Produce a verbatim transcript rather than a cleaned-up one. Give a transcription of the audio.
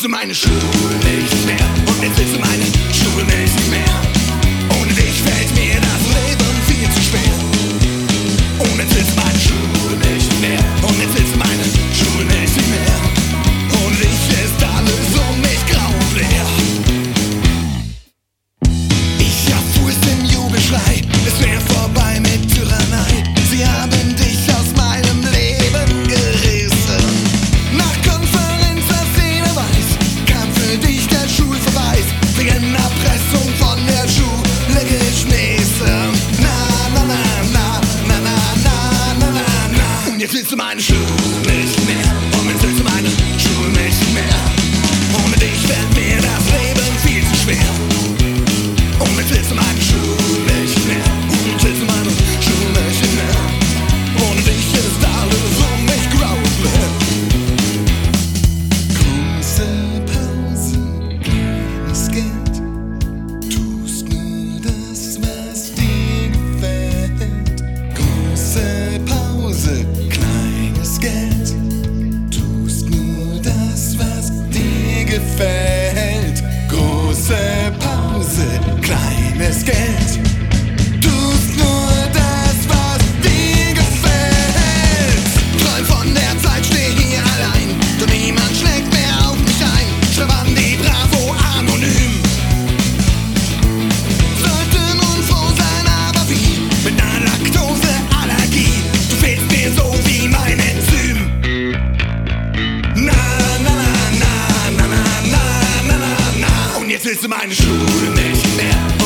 willst du meine Schuhe nicht mehr. Und jetzt willst du meine Schuhe nicht mehr. Ohne dich fällt mir das Leben viel zu schwer. Und jetzt willst du meine Schuhe nicht mehr. Und jetzt willst du meine Schuhe nicht mehr. Und ich ist alles um mich grau und leer. Ich erfuhr es im Jubelschrei, es wär vorbei mit Tyrannei. Sie haben dich aus meinem Leben gerissen. Nach Konferenz, was jeder weiß, kam für dich der Schulverweis. Wegen Erpressung von der Schule geschmissen. Na, na, na, na, na, na, na, na, na, na. Und jetzt willst du meine Schuhe nicht mehr. Und jetzt willst du meine Schuhe nicht mehr. Ohne dich fällt mir das Leben viel zu schwer. Und jetzt willst du meine Schuhe nicht mehr. Und jetzt willst du meine Schuhe nicht mehr. Ohne dich ist alles um mich grau und leer. Große Pause, kleines Geld. Tust nur das, was dir gefällt. Große Pause, kleines Geld. Tust nur das, was dir gefällt. Große Pause, kleines Geld. Tust nur das, was dir gefällt. Träum von der Zeit, steh hier allein. Doch niemand schlägt mehr auf mich ein. Schlawandi, Bravo, anonym. Sollte nun froh sein, aber wie? Mit einer Laktoseallergie. Du fehlst mir so wie mein Enzym. Na, na, na, na, na, na, na, na, na, na. Und jetzt willst du meine Schuhe nicht mehr.